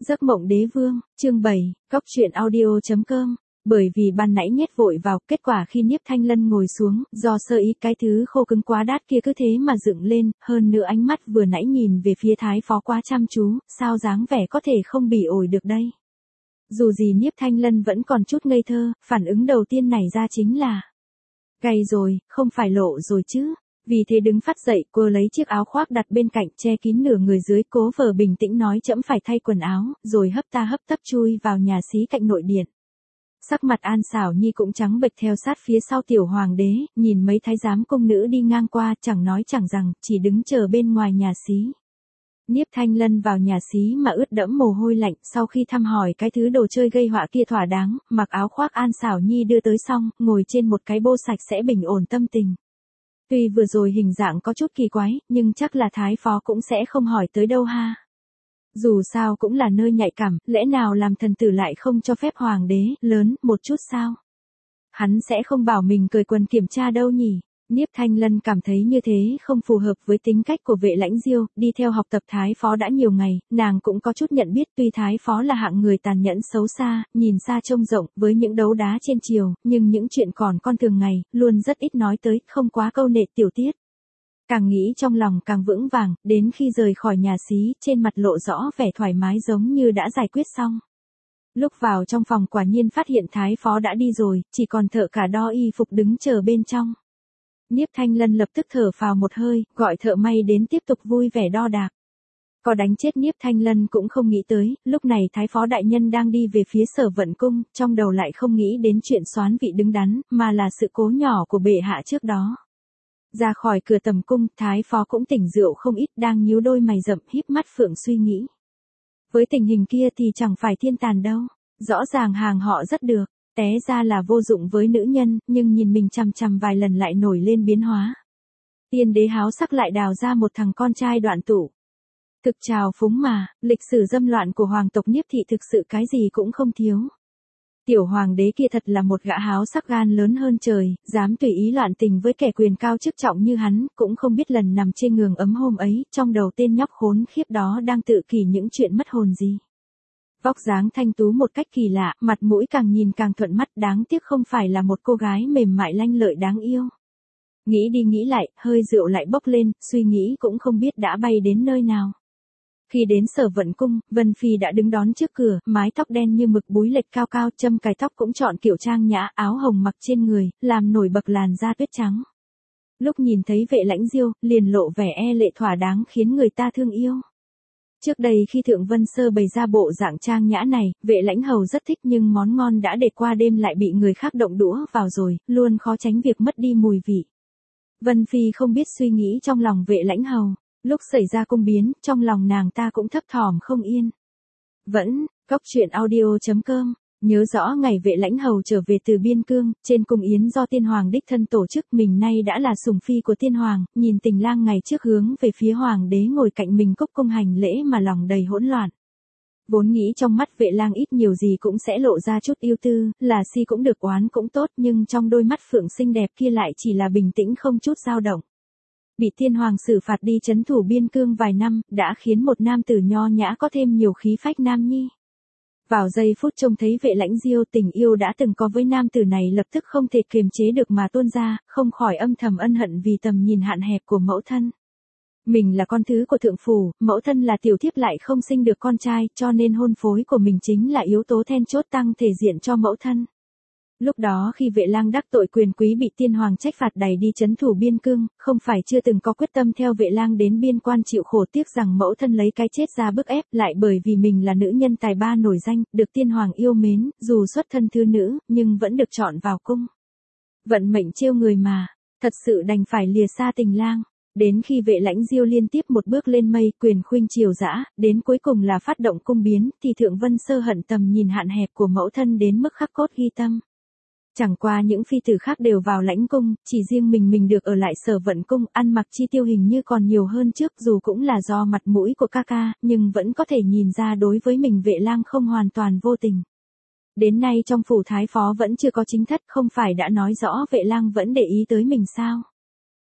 Giấc mộng đế vương, chương 7, cóc truyện audio.com. Bởi vì ban nãy nhét vội vào, kết quả khi Niếp Thanh Lân ngồi xuống, do sơ ý cái thứ khô cứng quá đát kia cứ thế mà dựng lên, hơn nữa ánh mắt vừa nãy nhìn về phía Thái Phó quá chăm chú, sao dáng vẻ có thể không bỉ ổi được đây. Dù gì Niếp Thanh Lân vẫn còn chút ngây thơ, phản ứng đầu tiên nảy ra chính là gay rồi, không phải lộ rồi chứ. Vì thế đứng phát dậy, cô lấy chiếc áo khoác đặt bên cạnh che kín nửa người dưới, cố vờ bình tĩnh nói trẫm phải thay quần áo, rồi hấp ta hấp tấp chui vào nhà xí cạnh nội điện. Sắc mặt An Xảo Nhi cũng trắng bệch theo sát phía sau tiểu hoàng đế, nhìn mấy thái giám cung nữ đi ngang qua, chẳng nói chẳng rằng, chỉ đứng chờ bên ngoài nhà xí. Niếp Thanh Lân vào nhà xí mà ướt đẫm mồ hôi lạnh, sau khi thăm hỏi cái thứ đồ chơi gây họa kia thỏa đáng, mặc áo khoác An Xảo Nhi đưa tới xong, ngồi trên một cái bô sạch sẽ bình ổn tâm tình. Tuy vừa rồi hình dạng có chút kỳ quái, nhưng chắc là Thái Phó cũng sẽ không hỏi tới đâu ha. Dù sao cũng là nơi nhạy cảm, lẽ nào làm thần tử lại không cho phép hoàng đế lớn một chút sao? Hắn sẽ không bảo mình cởi quần kiểm tra đâu nhỉ? Niếp Thanh Lân cảm thấy như thế không phù hợp với tính cách của Vệ Lãnh Diêu, đi theo học tập Thái Phó đã nhiều ngày, nàng cũng có chút nhận biết tuy Thái Phó là hạng người tàn nhẫn xấu xa, nhìn xa trông rộng với những đấu đá trên triều, nhưng những chuyện còn con thường ngày, luôn rất ít nói tới, không quá câu nệ tiểu tiết. Càng nghĩ trong lòng càng vững vàng, đến khi rời khỏi nhà xí, trên mặt lộ rõ vẻ thoải mái giống như đã giải quyết xong. Lúc vào trong phòng quả nhiên phát hiện Thái Phó đã đi rồi, chỉ còn thợ cả đo y phục đứng chờ bên trong. Niếp Thanh Lân lập tức thở phào một hơi, gọi thợ may đến tiếp tục vui vẻ đo đạc. Có đánh chết Niếp Thanh Lân cũng không nghĩ tới, lúc này Thái Phó đại nhân đang đi về phía Sở Vận cung, trong đầu lại không nghĩ đến chuyện soán vị đứng đắn, mà là sự cố nhỏ của bệ hạ trước đó. Ra khỏi cửa tầm cung, Thái Phó cũng tỉnh rượu không ít, đang nhíu đôi mày rậm híp mắt phượng suy nghĩ. Với tình hình kia thì chẳng phải thiên tàn đâu, rõ ràng hàng họ rất được. Té ra là vô dụng với nữ nhân, nhưng nhìn mình chằm chằm vài lần lại nổi lên biến hóa. Tiên đế háo sắc lại đào ra một thằng con trai đoạn tụ. Thực trào phúng mà, lịch sử dâm loạn của hoàng tộc Niếp thị thực sự cái gì cũng không thiếu. Tiểu hoàng đế kia thật là một gã háo sắc gan lớn hơn trời, dám tùy ý loạn tình với kẻ quyền cao chức trọng như hắn, cũng không biết lần nằm trên giường ấm hôm ấy, trong đầu tên nhóc khốn khiếp đó đang tự kỷ những chuyện mất hồn gì. Vóc dáng thanh tú một cách kỳ lạ, mặt mũi càng nhìn càng thuận mắt, đáng tiếc không phải là một cô gái mềm mại lanh lợi đáng yêu. Nghĩ đi nghĩ lại, hơi rượu lại bốc lên, suy nghĩ cũng không biết đã bay đến nơi nào. Khi đến Sở Vận cung, Vân Phi đã đứng đón trước cửa, mái tóc đen như mực búi lệch cao cao, châm cài tóc cũng chọn kiểu trang nhã, áo hồng mặc trên người, làm nổi bật làn da tuyết trắng. Lúc nhìn thấy Vệ Lãnh Diêu, liền lộ vẻ e lệ thỏa đáng khiến người ta thương yêu. Trước đây khi Thượng Vân Sơ bày ra bộ dạng trang nhã này, Vệ Lãnh Hầu rất thích nhưng món ngon đã để qua đêm lại bị người khác động đũa vào rồi, luôn khó tránh việc mất đi mùi vị. Vân Phi không biết suy nghĩ trong lòng Vệ Lãnh Hầu, lúc xảy ra cung biến, trong lòng nàng ta cũng thấp thỏm không yên. Vẫn, cóc truyện audio.com. Nhớ rõ ngày Vệ Lãnh Hầu trở về từ biên cương, trên cung yến do tiên hoàng đích thân tổ chức, mình nay đã là sủng phi của tiên hoàng, nhìn tình lang ngày trước hướng về phía hoàng đế ngồi cạnh mình cúc cung hành lễ mà lòng đầy hỗn loạn. Vốn nghĩ trong mắt Vệ lang ít nhiều gì cũng sẽ lộ ra chút yêu tư, là si cũng được oán cũng tốt, nhưng trong đôi mắt phượng xinh đẹp kia lại chỉ là bình tĩnh không chút dao động. Bị tiên hoàng xử phạt đi trấn thủ biên cương vài năm, đã khiến một nam tử nho nhã có thêm nhiều khí phách nam nhi. Vào giây phút trông thấy Vệ Lãnh Diêu, tình yêu đã từng có với nam tử này lập tức không thể kiềm chế được mà tuôn ra, không khỏi âm thầm ân hận vì tầm nhìn hạn hẹp của mẫu thân. Mình là con thứ của thượng phủ, mẫu thân là tiểu thiếp lại không sinh được con trai, cho nên hôn phối của mình chính là yếu tố then chốt tăng thể diện cho mẫu thân. Lúc đó khi Vệ lang đắc tội quyền quý bị tiên hoàng trách phạt đày đi trấn thủ biên cương, không phải chưa từng có quyết tâm theo Vệ lang đến biên quan chịu khổ, tiếc rằng mẫu thân lấy cái chết ra bức ép, lại bởi vì mình là nữ nhân tài ba nổi danh, được tiên hoàng yêu mến, dù xuất thân thư nữ, nhưng vẫn được chọn vào cung. Vận mệnh trêu người mà, thật sự đành phải lìa xa tình lang. Đến khi Vệ Lãnh Diêu liên tiếp một bước lên mây, quyền khuynh triều dã, đến cuối cùng là phát động cung biến, thì Thượng Vân Sơ hận tầm nhìn hạn hẹp của mẫu thân đến mức khắc cốt ghi tâm. Chẳng qua những phi tử khác đều vào lãnh cung, chỉ riêng mình được ở lại Sở Vận cung, ăn mặc chi tiêu hình như còn nhiều hơn trước, dù cũng là do mặt mũi của ca ca, nhưng vẫn có thể nhìn ra đối với mình Vệ lang không hoàn toàn vô tình. Đến nay trong phủ Thái Phó vẫn chưa có chính thất, không phải đã nói rõ Vệ lang vẫn để ý tới mình sao?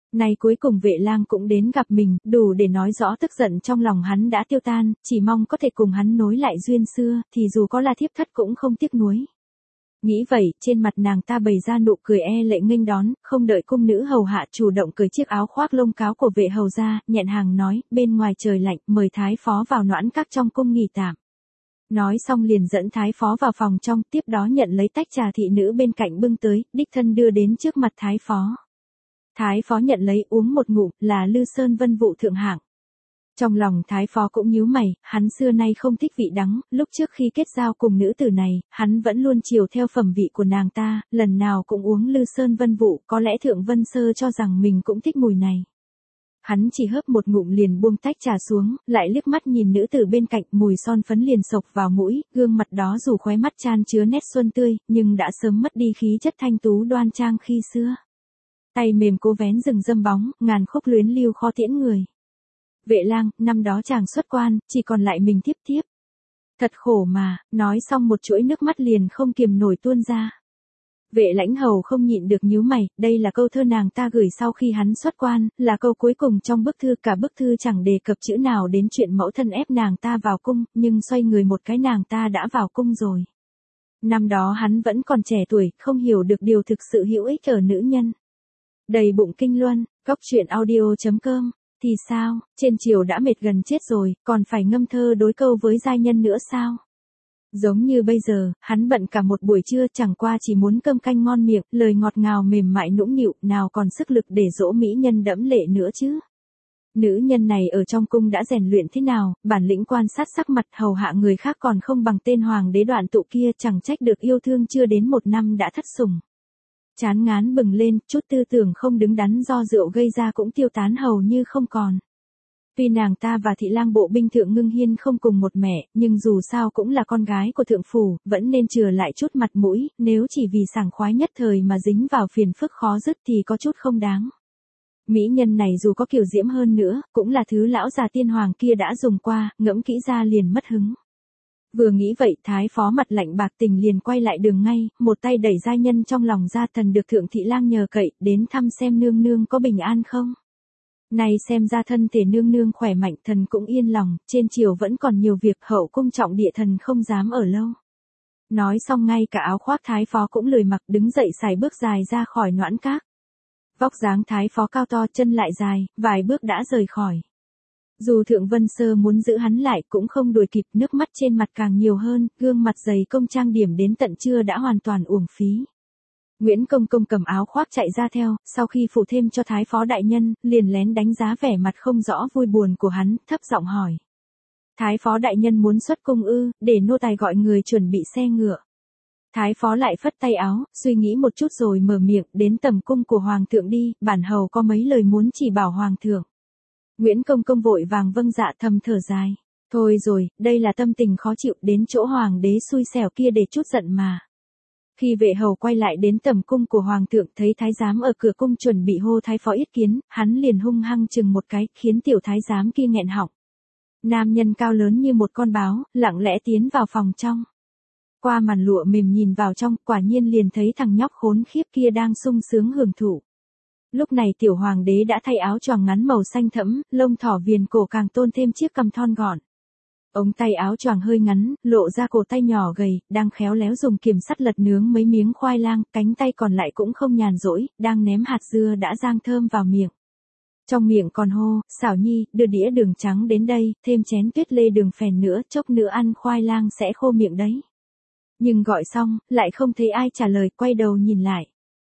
Nay cuối cùng vệ lang cũng đến gặp mình, đủ để nói rõ tức giận trong lòng hắn đã tiêu tan, chỉ mong có thể cùng hắn nối lại duyên xưa, thì dù có là thiếp thất cũng không tiếc nuối. Nghĩ vậy, trên mặt nàng ta bày ra nụ cười e lệ nghênh đón, không đợi cung nữ hầu hạ chủ động cởi chiếc áo khoác lông cáo của vệ hầu ra, nhẹn hàng nói, bên ngoài trời lạnh, mời thái phó vào noãn các trong cung nghỉ tạm. Nói xong liền dẫn thái phó vào phòng trong, tiếp đó nhận lấy tách trà thị nữ bên cạnh bưng tới, đích thân đưa đến trước mặt thái phó. Thái phó nhận lấy uống một ngụm, là Lư Sơn Vân Vụ thượng hạng. Trong lòng thái phó cũng nhíu mày, hắn xưa nay không thích vị đắng, lúc trước khi kết giao cùng nữ tử này, hắn vẫn luôn chiều theo phẩm vị của nàng ta, lần nào cũng uống Lư Sơn Vân Vụ, có lẽ Thượng Vân Sơ cho rằng mình cũng thích mùi này. Hắn chỉ hớp một ngụm liền buông tách trà xuống, lại liếc mắt nhìn nữ tử bên cạnh, mùi son phấn liền sộc vào mũi, gương mặt đó dù khóe mắt chan chứa nét xuân tươi, nhưng đã sớm mất đi khí chất thanh tú đoan trang khi xưa. Tay mềm cố vén rừng dâm bóng, ngàn khúc luyến lưu khó tiễn người. Vệ lang, năm đó chàng xuất quan, chỉ còn lại mình tiếp tiếp. Thật khổ mà, nói xong một chuỗi nước mắt liền không kiềm nổi tuôn ra. Vệ lãnh hầu không nhịn được nhíu mày, đây là câu thơ nàng ta gửi sau khi hắn xuất quan, là câu cuối cùng trong bức thư, cả bức thư chẳng đề cập chữ nào đến chuyện mẫu thân ép nàng ta vào cung, nhưng xoay người một cái nàng ta đã vào cung rồi. Năm đó hắn vẫn còn trẻ tuổi, không hiểu được điều thực sự hữu ích ở nữ nhân. Đầy bụng kinh luân, góc truyện audio.com, thì sao, trên triều đã mệt gần chết rồi, còn phải ngâm thơ đối câu với giai nhân nữa sao? Giống như bây giờ, hắn bận cả một buổi trưa chẳng qua chỉ muốn cơm canh ngon miệng, lời ngọt ngào mềm mại nũng nịu, nào còn sức lực để dỗ mỹ nhân đẫm lệ nữa chứ. Nữ nhân này ở trong cung đã rèn luyện thế nào, bản lĩnh quan sát sắc mặt hầu hạ người khác còn không bằng tên hoàng đế Đoạn Tụ kia, chẳng trách được yêu thương chưa đến 1 năm đã thất sủng. Chán ngán bừng lên, chút tư tưởng không đứng đắn do rượu gây ra cũng tiêu tán hầu như không còn. Tuy nàng ta và thị lang bộ binh Thượng Ngưng Hiên không cùng một mẹ, nhưng dù sao cũng là con gái của thượng phủ, vẫn nên chừa lại chút mặt mũi, nếu chỉ vì sảng khoái nhất thời mà dính vào phiền phức khó dứt thì có chút không đáng. Mỹ nhân này dù có kiều diễm hơn nữa, cũng là thứ lão già tiên hoàng kia đã dùng qua, ngẫm kỹ ra liền mất hứng. Vừa nghĩ vậy, thái phó mặt lạnh bạc tình liền quay lại đường ngay, một tay đẩy giai nhân trong lòng ra, thần được thượng thị lang nhờ cậy, đến thăm xem nương nương có bình an không. Này xem ra thân thể nương nương khỏe mạnh, thần cũng yên lòng, trên triều vẫn còn nhiều việc, hậu cung trọng địa thần không dám ở lâu. Nói xong ngay cả áo khoác thái phó cũng lười mặc, đứng dậy sải bước dài ra khỏi noãn các. Vóc dáng thái phó cao to, chân lại dài, vài bước đã rời khỏi. Dù Thượng Vân Sơ muốn giữ hắn lại cũng không đuổi kịp, nước mắt trên mặt càng nhiều hơn, gương mặt dày công trang điểm đến tận trưa đã hoàn toàn uổng phí. Nguyễn Công Công cầm áo khoác chạy ra theo, sau khi phụ thêm cho thái phó đại nhân, liền lén đánh giá vẻ mặt không rõ vui buồn của hắn, thấp giọng hỏi. Thái phó đại nhân muốn xuất cung ư, để nô tài gọi người chuẩn bị xe ngựa. Thái phó lại phất tay áo, suy nghĩ một chút rồi mở miệng, đến tầm cung của hoàng thượng đi, bản hầu có mấy lời muốn chỉ bảo hoàng thượng. Nguyễn Công Công vội vàng vâng dạ, thầm thở dài. Thôi rồi, đây là tâm tình khó chịu, đến chỗ hoàng đế xui xẻo kia để chút giận mà. Khi vệ hầu quay lại đến tầm cung của hoàng thượng, thấy thái giám ở cửa cung chuẩn bị hô thái phó yết kiến, hắn liền hung hăng chừng một cái, khiến tiểu thái giám kia nghẹn họng. Nam nhân cao lớn như một con báo, lặng lẽ tiến vào phòng trong. Qua màn lụa mềm nhìn vào trong, quả nhiên liền thấy thằng nhóc khốn khiếp kia đang sung sướng hưởng thụ. Lúc này tiểu hoàng đế đã thay áo choàng ngắn màu xanh thẫm, lông thỏ viền cổ càng tôn thêm chiếc cằm thon gọn. Ống tay áo choàng hơi ngắn, lộ ra cổ tay nhỏ gầy, đang khéo léo dùng kiềm sắt lật nướng mấy miếng khoai lang, cánh tay còn lại cũng không nhàn rỗi, đang ném hạt dưa đã rang thơm vào miệng. Trong miệng còn hô, xảo nhi, đưa đĩa đường trắng đến đây, thêm chén tuyết lê đường phèn nữa, chốc nữa ăn khoai lang sẽ khô miệng đấy. Nhưng gọi xong, lại không thấy ai trả lời, quay đầu nhìn lại.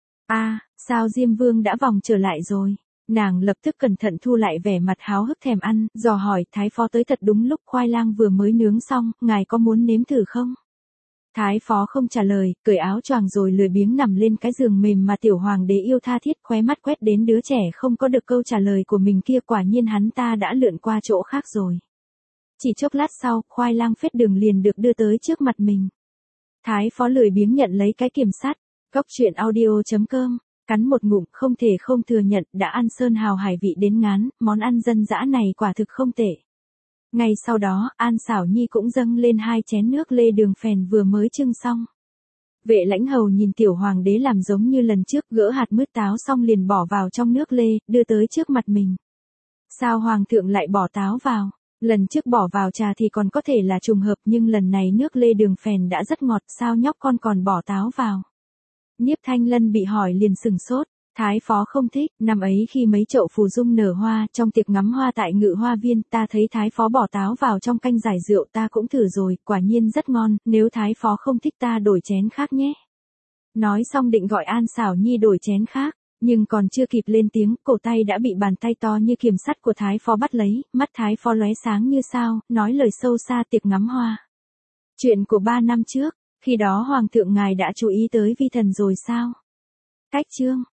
Sao Diêm Vương đã vòng trở lại rồi? Nàng lập tức cẩn thận thu lại vẻ mặt háo hức thèm ăn, dò hỏi, thái phó tới thật đúng lúc, khoai lang vừa mới nướng xong, ngài có muốn nếm thử không? Thái phó không trả lời, cởi áo choàng rồi lười biếng nằm lên cái giường mềm mà tiểu hoàng đế yêu tha thiết, khóe mắt quét đến đứa trẻ không có được câu trả lời của mình kia, quả nhiên hắn ta đã lượn qua chỗ khác rồi. Chỉ chốc lát sau, khoai lang phết đường liền được đưa tới trước mặt mình. Thái phó lười biếng nhận lấy cái kiểm sát, góc truyện audio.com. Cắn một ngụm, không thể không thừa nhận, đã ăn sơn hào hải vị đến ngán, món ăn dân dã này quả thực không tệ. Ngay sau đó, An Xảo Nhi cũng dâng lên 2 chén nước lê đường phèn vừa mới trưng xong. Vệ Lãnh Hầu nhìn tiểu hoàng đế làm giống như lần trước, gỡ hạt mứt táo xong liền bỏ vào trong nước lê, đưa tới trước mặt mình. Sao hoàng thượng lại bỏ táo vào? Lần trước bỏ vào trà thì còn có thể là trùng hợp, nhưng lần này nước lê đường phèn đã rất ngọt, sao nhóc con còn bỏ táo vào? Nhiếp Thanh Lân bị hỏi liền sừng sốt. Thái phó không thích. Năm ấy khi mấy chậu phù dung nở hoa, trong tiệc ngắm hoa tại Ngự Hoa Viên, ta thấy thái phó bỏ táo vào trong canh giải rượu, ta cũng thử rồi, quả nhiên rất ngon, nếu thái phó không thích ta đổi chén khác nhé. Nói xong định gọi An Xảo Nhi đổi chén khác, nhưng còn chưa kịp lên tiếng, cổ tay đã bị bàn tay to như kiềm sắt của thái phó bắt lấy, mắt thái phó lóe sáng như sao, nói lời sâu xa tiệc ngắm hoa. Chuyện của 3 năm trước, khi đó hoàng thượng ngài đã chú ý tới vi thần rồi sao? Cách chương